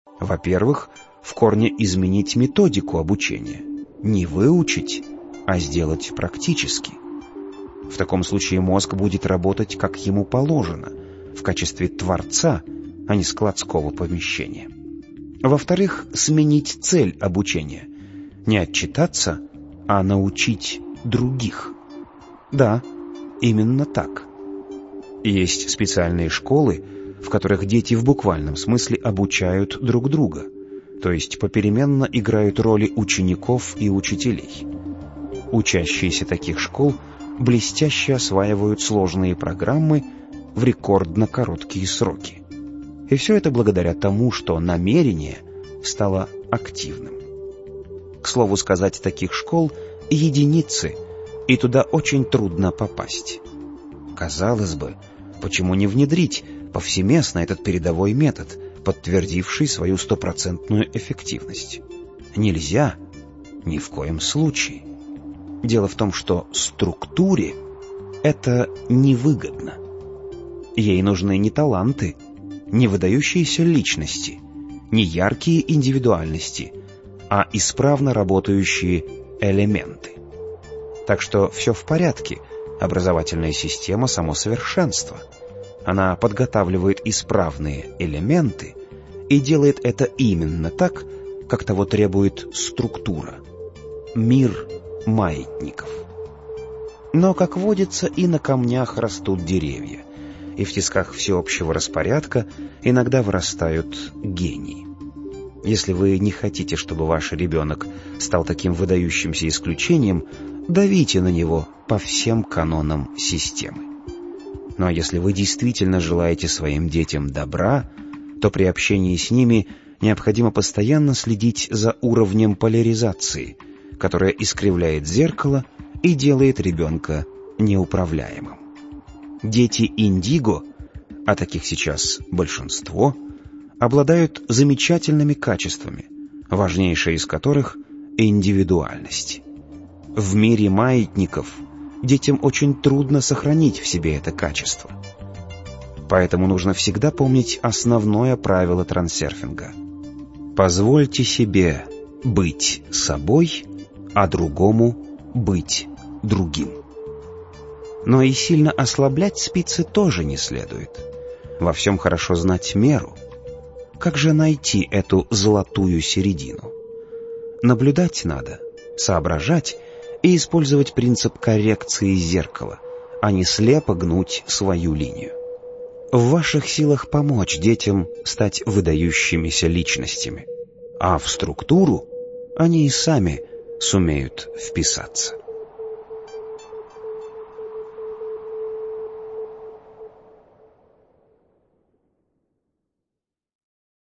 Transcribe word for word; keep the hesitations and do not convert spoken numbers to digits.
Во-первых, в корне изменить методику обучения. Не выучить, а сделать практически. В таком случае мозг будет работать как ему положено, в качестве творца, а не складского помещения. Во-вторых, сменить цель обучения. Не отчитаться, а научить других. Да, именно так. Есть специальные школы, в которых дети в буквальном смысле обучают друг друга, то есть попеременно играют роли учеников и учителей. Учащиеся таких школ блестяще осваивают сложные программы в рекордно короткие сроки. И все это благодаря тому, что намерение стало активным. К слову сказать, таких школ единицы, и туда очень трудно попасть. Казалось бы, почему не внедрить повсеместно этот передовой метод, подтвердивший свою стопроцентную эффективность? Нельзя, ни в коем случае. Дело в том, что структуре это невыгодно. Ей нужны не таланты, не выдающиеся личности, не яркие индивидуальности, а исправно работающие элементы. Так что все в порядке, образовательная система — само совершенство. Она подготавливает исправные элементы и делает это именно так, как того требует структура. Мир маятников. Но, как водится, и на камнях растут деревья, и в тисках всеобщего распорядка иногда вырастают гении. Если вы не хотите, чтобы ваш ребенок стал таким выдающимся исключением, давите на него по всем канонам системы. Ну а если вы действительно желаете своим детям добра, то при общении с ними необходимо постоянно следить за уровнем поляризации, которая искривляет зеркало и делает ребенка неуправляемым. Дети индиго, а таких сейчас большинство, обладают замечательными качествами, важнейшее из которых — индивидуальность. В мире маятников детям очень трудно сохранить в себе это качество. Поэтому нужно всегда помнить основное правило трансерфинга. Позвольте себе быть собой, а другому быть другим. Но и сильно ослаблять спицы тоже не следует. Во всем хорошо знать меру. Как же найти эту золотую середину? Наблюдать надо, соображать и использовать принцип коррекции зеркала, а не слепо гнуть свою линию. В ваших силах помочь детям стать выдающимися личностями, а в структуру они и сами сумеют вписаться.